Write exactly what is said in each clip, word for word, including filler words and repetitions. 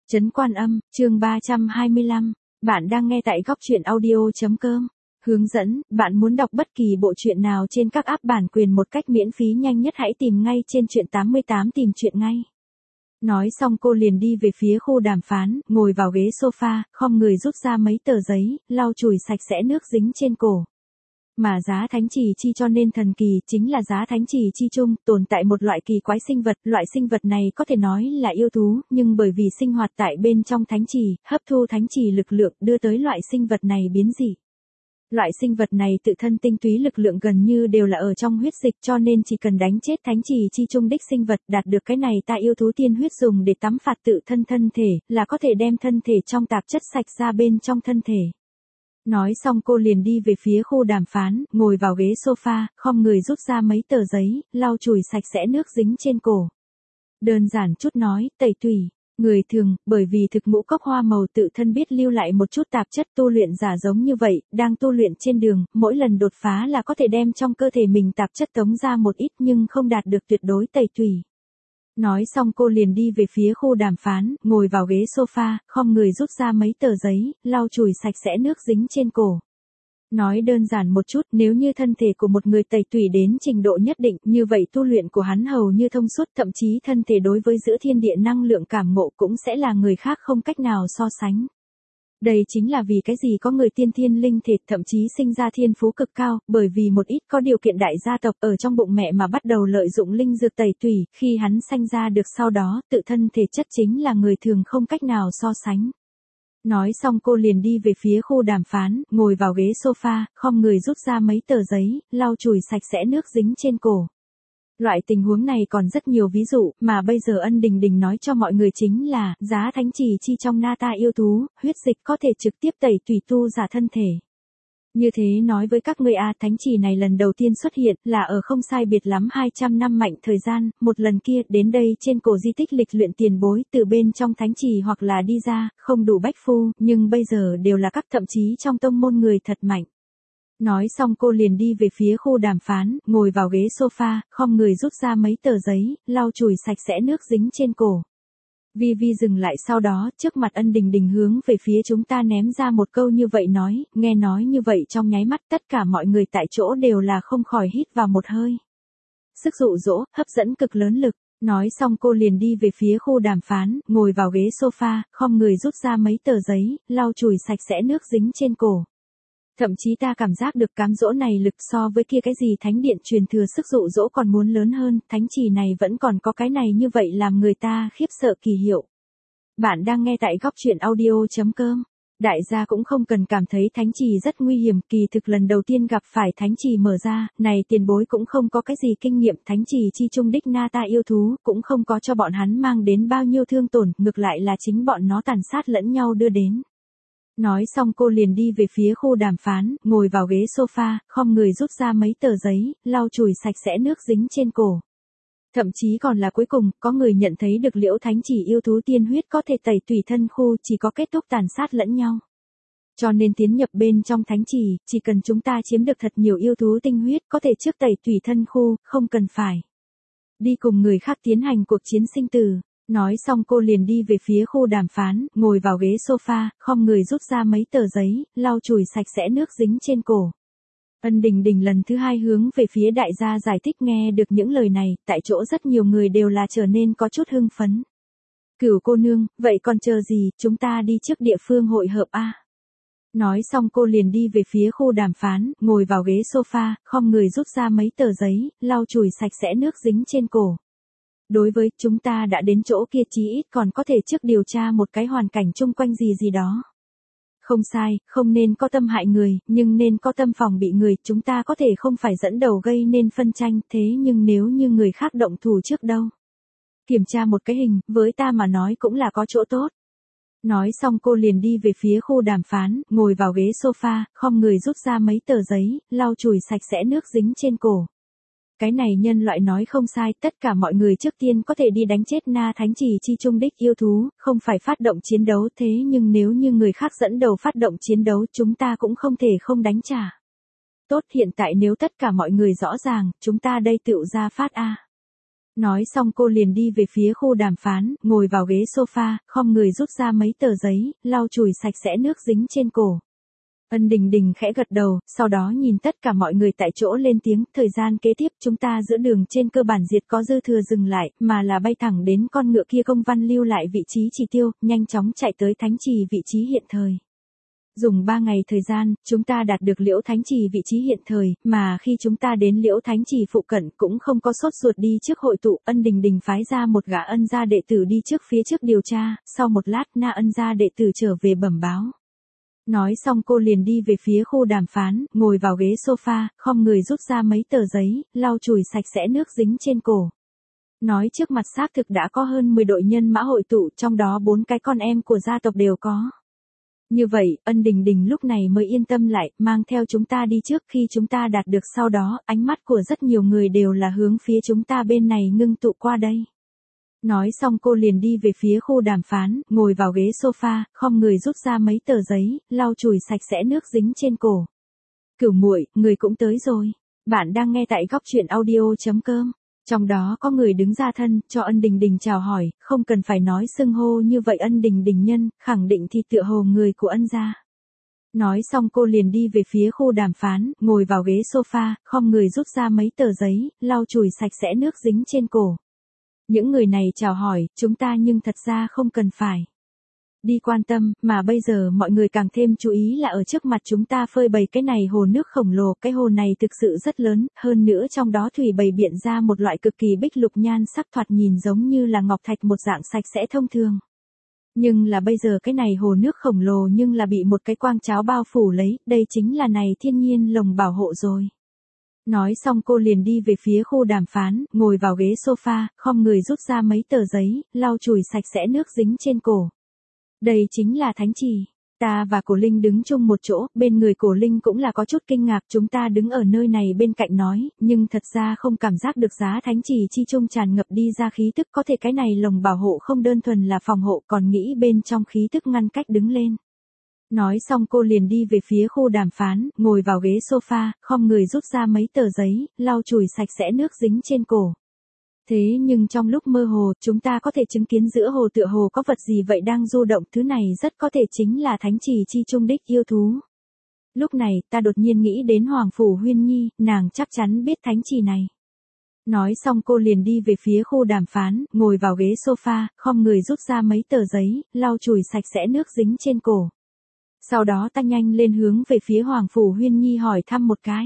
Trấn Quan Âm, chương ba trăm hai mươi lăm. Bạn đang nghe tại góc truyện audio chấm com. Hướng dẫn, bạn muốn đọc bất kỳ bộ truyện nào trên các app bản quyền một cách miễn phí nhanh nhất hãy tìm ngay trên truyện tám mươi tám tìm truyện ngay. Nói xong cô liền đi về phía khu đàm phán, ngồi vào ghế sofa, khom người rút ra mấy tờ giấy, lau chùi sạch sẽ nước dính trên cổ. Mà giá thánh chỉ chi cho nên thần kỳ chính là giá thánh chỉ chi chung, tồn tại một loại kỳ quái sinh vật, loại sinh vật này có thể nói là yêu thú, nhưng bởi vì sinh hoạt tại bên trong thánh chỉ, hấp thu thánh chỉ lực lượng đưa tới loại sinh vật này biến dị. Loại sinh vật này tự thân tinh túy lực lượng gần như đều là ở trong huyết dịch cho nên chỉ cần đánh chết thánh chỉ chi chung đích sinh vật đạt được cái này ta yêu thú tiên huyết dùng để tắm phạt tự thân thân thể, là có thể đem thân thể trong tạp chất sạch ra bên trong thân thể. Nói xong cô liền đi về phía khu đàm phán, ngồi vào ghế sofa, khom người rút ra mấy tờ giấy, lau chùi sạch sẽ nước dính trên cổ. Đơn giản chút nói, tẩy tủy. Người thường, bởi vì thực ngũ cốc hoa màu tự thân biết lưu lại một chút tạp chất tu luyện giả giống như vậy, đang tu luyện trên đường, mỗi lần đột phá là có thể đem trong cơ thể mình tạp chất tống ra một ít nhưng không đạt được tuyệt đối tẩy tủy. Nói xong cô liền đi về phía khu đàm phán, ngồi vào ghế sofa, khom người rút ra mấy tờ giấy, lau chùi sạch sẽ nước dính trên cổ. Nói đơn giản một chút, nếu như thân thể của một người tẩy tủy đến trình độ nhất định, như vậy tu luyện của hắn hầu như thông suốt, thậm chí thân thể đối với giữa thiên địa năng lượng cảm ngộ cũng sẽ là người khác không cách nào so sánh. Đây chính là vì cái gì có người tiên thiên linh thể thậm chí sinh ra thiên phú cực cao, bởi vì một ít có điều kiện đại gia tộc ở trong bụng mẹ mà bắt đầu lợi dụng linh dược tẩy tủy, khi hắn sanh ra được sau đó, tự thân thể chất chính là người thường không cách nào so sánh. Nói xong cô liền đi về phía khu đàm phán, ngồi vào ghế sofa, khom người rút ra mấy tờ giấy, lau chùi sạch sẽ nước dính trên cổ. Loại tình huống này còn rất nhiều ví dụ, mà bây giờ Ân Đình Đình nói cho mọi người chính là, giá thánh chỉ chi trong na ta yêu thú, huyết dịch có thể trực tiếp tẩy tùy tu giả thân thể. Như thế nói với các ngươi a, thánh chỉ này lần đầu tiên xuất hiện là ở không sai biệt lắm hai trăm năm mạnh thời gian, một lần kia đến đây trên cổ di tích lịch luyện tiền bối từ bên trong thánh chỉ hoặc là đi ra, không đủ bách phu, nhưng bây giờ đều là các thậm chí trong tông môn người thật mạnh. Nói xong cô liền đi về phía khu đàm phán, ngồi vào ghế sofa, khom người rút ra mấy tờ giấy, lau chùi sạch sẽ nước dính trên cổ. Vi Vi dừng lại sau đó, trước mặt Ân Đình Đình hướng về phía chúng ta ném ra một câu như vậy nói, nghe nói như vậy trong nháy mắt tất cả mọi người tại chỗ đều là không khỏi hít vào một hơi. Sức dụ dỗ, hấp dẫn cực lớn lực. Nói xong cô liền đi về phía khu đàm phán, ngồi vào ghế sofa, khom người rút ra mấy tờ giấy, lau chùi sạch sẽ nước dính trên cổ. Thậm chí ta cảm giác được cám dỗ này lực so với kia cái gì thánh điện truyền thừa sức dụ dỗ còn muốn lớn hơn, thánh chỉ này vẫn còn có cái này như vậy làm người ta khiếp sợ kỳ hiệu. Bạn đang nghe tại góc truyện audio chấm com. Đại gia cũng không cần cảm thấy thánh chỉ rất nguy hiểm, kỳ thực lần đầu tiên gặp phải thánh chỉ mở ra, này tiền bối cũng không có cái gì kinh nghiệm, thánh chỉ chi trung đích na ta yêu thú, cũng không có cho bọn hắn mang đến bao nhiêu thương tổn, ngược lại là chính bọn nó tàn sát lẫn nhau đưa đến. Nói xong cô liền đi về phía khu đàm phán, ngồi vào ghế sofa, khom người rút ra mấy tờ giấy, lau chùi sạch sẽ nước dính trên cổ. Thậm chí còn là cuối cùng, có người nhận thấy được liễu thánh chỉ yêu thú tiên huyết có thể tẩy tùy thân khu chỉ có kết thúc tàn sát lẫn nhau. Cho nên tiến nhập bên trong thánh chỉ, chỉ cần chúng ta chiếm được thật nhiều yêu thú tinh huyết có thể trước tẩy tùy thân khu, không cần phải đi cùng người khác tiến hành cuộc chiến sinh tử. Nói xong cô liền đi về phía khu đàm phán, ngồi vào ghế sofa, khom người rút ra mấy tờ giấy, lau chùi sạch sẽ nước dính trên cổ. Ân Đình Đình lần thứ hai hướng về phía đại gia giải thích nghe được những lời này, tại chỗ rất nhiều người đều là trở nên có chút hưng phấn. Cửu cô nương, vậy còn chờ gì, chúng ta đi trước địa phương hội hợp a. Nói xong cô liền đi về phía khu đàm phán, ngồi vào ghế sofa, khom người rút ra mấy tờ giấy, lau chùi sạch sẽ nước dính trên cổ. Đối với chúng ta đã đến chỗ kia chí ít còn có thể trước điều tra một cái hoàn cảnh chung quanh gì gì đó. Không sai, không nên có tâm hại người, nhưng nên có tâm phòng bị người, chúng ta có thể không phải dẫn đầu gây nên phân tranh, thế nhưng nếu như người khác động thủ trước đâu. Kiểm tra một cái hình, với ta mà nói cũng là có chỗ tốt. Nói xong cô liền đi về phía khu đàm phán, ngồi vào ghế sofa, khom người rút ra mấy tờ giấy, lau chùi sạch sẽ nước dính trên cổ. Cái này nhân loại nói không sai, tất cả mọi người trước tiên có thể đi đánh chết na thánh chỉ chi trung đích yêu thú, không phải phát động chiến đấu, thế nhưng nếu như người khác dẫn đầu phát động chiến đấu chúng ta cũng không thể không đánh trả. Tốt, hiện tại nếu tất cả mọi người rõ ràng, chúng ta đây tựu ra phát a. Nói xong cô liền đi về phía khu đàm phán, ngồi vào ghế sofa, khom người rút ra mấy tờ giấy, lau chùi sạch sẽ nước dính trên cổ. Ân Đình Đình khẽ gật đầu, sau đó nhìn tất cả mọi người tại chỗ lên tiếng, thời gian kế tiếp chúng ta giữa đường trên cơ bản diệt có dư thừa dừng lại, mà là bay thẳng đến con ngựa kia công văn lưu lại vị trí chỉ tiêu, nhanh chóng chạy tới thánh trì vị trí hiện thời. Dùng ba ngày thời gian, chúng ta đạt được Liễu Thánh Trì vị trí hiện thời, mà khi chúng ta đến Liễu Thánh Trì phụ cận cũng không có sốt ruột đi trước hội tụ. Ân Đình Đình phái ra một gã ân gia đệ tử đi trước phía trước điều tra, sau một lát Na ân gia đệ tử trở về bẩm báo. Nói xong cô liền đi về phía khu đàm phán, ngồi vào ghế sofa, khom người rút ra mấy tờ giấy, lau chùi sạch sẽ nước dính trên cổ. Nói trước mặt xác thực đã có hơn mười đội nhân mã hội tụ, trong đó bốn cái con em của gia tộc đều có. Như vậy, Ân Đình Đình lúc này mới yên tâm lại, mang theo chúng ta đi trước. Khi chúng ta đạt được sau đó, ánh mắt của rất nhiều người đều là hướng phía chúng ta bên này ngưng tụ qua đây. Nói xong cô liền đi về phía khu đàm phán, ngồi vào ghế sofa, khom người rút ra mấy tờ giấy, lau chùi sạch sẽ nước dính trên cổ. Cửu muội, người cũng tới rồi. Bạn đang nghe tại góc truyện audio chấm com. Trong đó có người đứng ra thân, cho Ân Đình Đình chào hỏi, không cần phải nói xưng hô như vậy. Ân Đình Đình nhân, khẳng định thì tựa hồ người của Ân gia. Nói xong cô liền đi về phía khu đàm phán, ngồi vào ghế sofa, khom người rút ra mấy tờ giấy, lau chùi sạch sẽ nước dính trên cổ. Những người này chào hỏi, chúng ta nhưng thật ra không cần phải đi quan tâm, mà bây giờ mọi người càng thêm chú ý là ở trước mặt chúng ta phơi bày cái này hồ nước khổng lồ. Cái hồ này thực sự rất lớn, hơn nữa trong đó thủy bày biện ra một loại cực kỳ bích lục nhan sắc, thoạt nhìn giống như là ngọc thạch, một dạng sạch sẽ thông thường. Nhưng là bây giờ cái này hồ nước khổng lồ nhưng là bị một cái quang cháo bao phủ lấy, đây chính là này thiên nhiên lồng bảo hộ rồi. Nói xong cô liền đi về phía khu đàm phán, ngồi vào ghế sofa, khom người rút ra mấy tờ giấy, lau chùi sạch sẽ nước dính trên cổ. Đây chính là thánh trì. Ta và Cổ Linh đứng chung một chỗ, bên người Cổ Linh cũng là có chút kinh ngạc. Chúng ta đứng ở nơi này bên cạnh nói, nhưng thật ra không cảm giác được giá thánh trì chi trung tràn ngập đi ra khí tức. Có thể cái này lồng bảo hộ không đơn thuần là phòng hộ, còn nghĩ bên trong khí tức ngăn cách đứng lên. Nói xong cô liền đi về phía khu đàm phán, ngồi vào ghế sofa, khom người rút ra mấy tờ giấy, lau chùi sạch sẽ nước dính trên cổ. Thế nhưng trong lúc mơ hồ, chúng ta có thể chứng kiến giữa hồ tựa hồ có vật gì vậy đang du động, thứ này rất có thể chính là thánh trì chi trung đích yêu thú. Lúc này, ta đột nhiên nghĩ đến Hoàng Phủ Huyên Nhi, nàng chắc chắn biết thánh trì này. Nói xong cô liền đi về phía khu đàm phán, ngồi vào ghế sofa, khom người rút ra mấy tờ giấy, lau chùi sạch sẽ nước dính trên cổ. Sau đó ta nhanh lên hướng về phía Hoàng Phủ Huyên Nhi hỏi thăm một cái.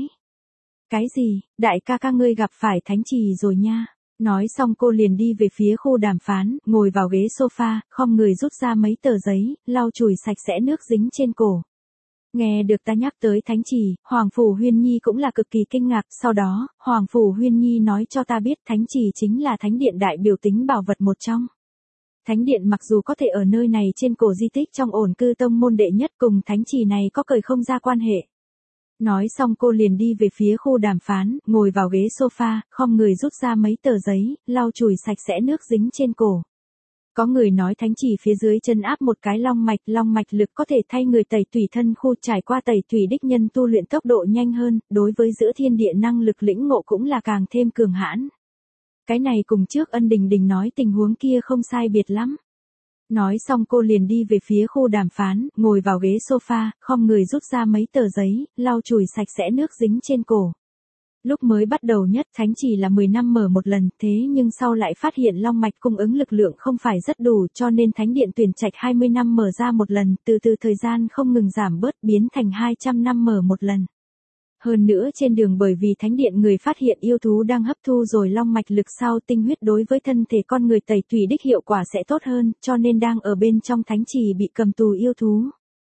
Cái gì, đại ca ca ngươi gặp phải thánh trì rồi nha. Nói xong cô liền đi về phía khu đàm phán, ngồi vào ghế sofa, khom người rút ra mấy tờ giấy, lau chùi sạch sẽ nước dính trên cổ. Nghe được ta nhắc tới thánh trì, Hoàng Phủ Huyên Nhi cũng là cực kỳ kinh ngạc. Sau đó, Hoàng Phủ Huyên Nhi nói cho ta biết thánh trì chính là thánh điện đại biểu tính bảo vật một trong. Thánh điện mặc dù có thể ở nơi này trên cổ di tích trong ổn cư tông môn đệ nhất, cùng thánh trì này có cởi không ra quan hệ. Nói xong cô liền đi về phía khu đàm phán, ngồi vào ghế sofa, khom người rút ra mấy tờ giấy, lau chùi sạch sẽ nước dính trên cổ. Có người nói thánh trì phía dưới chân áp một cái long mạch, long mạch lực có thể thay người tẩy tùy thân khu, trải qua tẩy tùy đích nhân tu luyện tốc độ nhanh hơn, đối với giữa thiên địa năng lực lĩnh ngộ cũng là càng thêm cường hãn. Cái này cùng trước Ân Đình Đình nói tình huống kia không sai biệt lắm. Nói xong cô liền đi về phía khu đàm phán, ngồi vào ghế sofa, khom người rút ra mấy tờ giấy, lau chùi sạch sẽ nước dính trên cổ. Lúc mới bắt đầu nhất thánh trì là mười năm mở một lần, thế nhưng sau lại phát hiện long mạch cung ứng lực lượng không phải rất đủ, cho nên thánh điện tuyển trạch hai mươi năm mở ra một lần, từ từ thời gian không ngừng giảm bớt, biến thành hai trăm năm mở một lần. Hơn nữa trên đường bởi vì thánh điện người phát hiện yêu thú đang hấp thu rồi long mạch lực sau tinh huyết đối với thân thể con người tẩy tùy đích hiệu quả sẽ tốt hơn, cho nên đang ở bên trong thánh trì bị cầm tù yêu thú.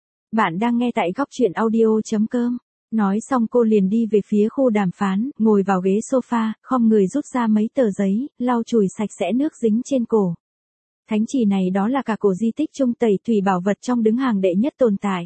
Bạn đang nghe tại góc truyện audio chấm com. Nói xong cô liền đi về phía khu đàm phán, ngồi vào ghế sofa, khom người rút ra mấy tờ giấy, lau chùi sạch sẽ nước dính trên cổ. Thánh trì này đó là cả cổ di tích trung tẩy tùy bảo vật trong đứng hàng đệ nhất tồn tại.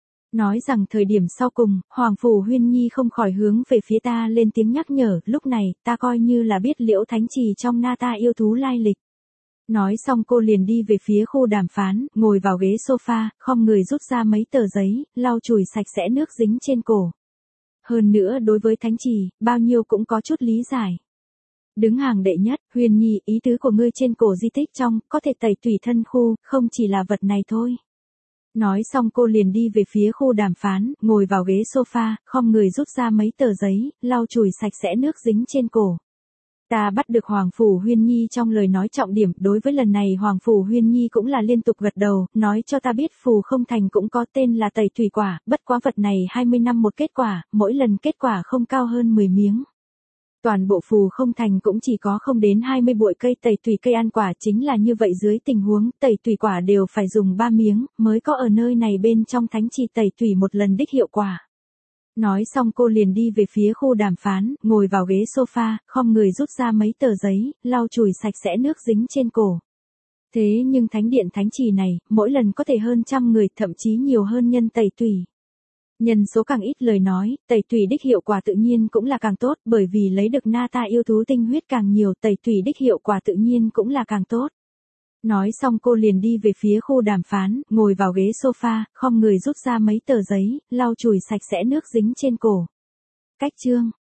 Nói rằng thời điểm sau cùng, Hoàng Phủ Huyên Nhi không khỏi hướng về phía ta lên tiếng nhắc nhở, lúc này, ta coi như là biết Liễu Thánh Trì trong na ta yêu thú lai lịch. Nói xong cô liền đi về phía khu đàm phán, ngồi vào ghế sofa, khom người rút ra mấy tờ giấy, lau chùi sạch sẽ nước dính trên cổ. Hơn nữa đối với Thánh Trì, bao nhiêu cũng có chút lý giải. Đứng hàng đệ nhất, Huyền Nhi, ý tứ của ngươi trên cổ di tích trong, có thể tẩy tủy thân khu, không chỉ là vật này thôi. Nói xong cô liền đi về phía khu đàm phán, ngồi vào ghế sofa, khom người rút ra mấy tờ giấy, lau chùi sạch sẽ nước dính trên cổ. Ta bắt được Hoàng Phủ Huyên Nhi trong lời nói trọng điểm, đối với lần này Hoàng Phủ Huyên Nhi cũng là liên tục gật đầu, nói cho ta biết phù không thành cũng có tên là tẩy tủy quả, bất quá vật này hai mươi năm một kết quả, mỗi lần kết quả không cao hơn mười miếng. Toàn bộ phù không thành cũng chỉ có không đến hai mươi bụi cây tẩy tủy cây ăn quả, chính là như vậy dưới tình huống tẩy tủy quả đều phải dùng ba miếng, mới có ở nơi này bên trong thánh trì tẩy tủy một lần đích hiệu quả. Nói xong cô liền đi về phía khu đàm phán, ngồi vào ghế sofa, khom người rút ra mấy tờ giấy, lau chùi sạch sẽ nước dính trên cổ. Thế nhưng thánh điện thánh trì này, mỗi lần có thể hơn trăm người, thậm chí nhiều hơn nhân tẩy tủy. Nhân số càng ít lời nói, tẩy tủy đích hiệu quả tự nhiên cũng là càng tốt, bởi vì lấy được na ta yêu thú tinh huyết càng nhiều, tẩy tủy đích hiệu quả tự nhiên cũng là càng tốt. Nói xong cô liền đi về phía khu đàm phán, ngồi vào ghế sofa, khom người rút ra mấy tờ giấy, lau chùi sạch sẽ nước dính trên cổ. Cách chương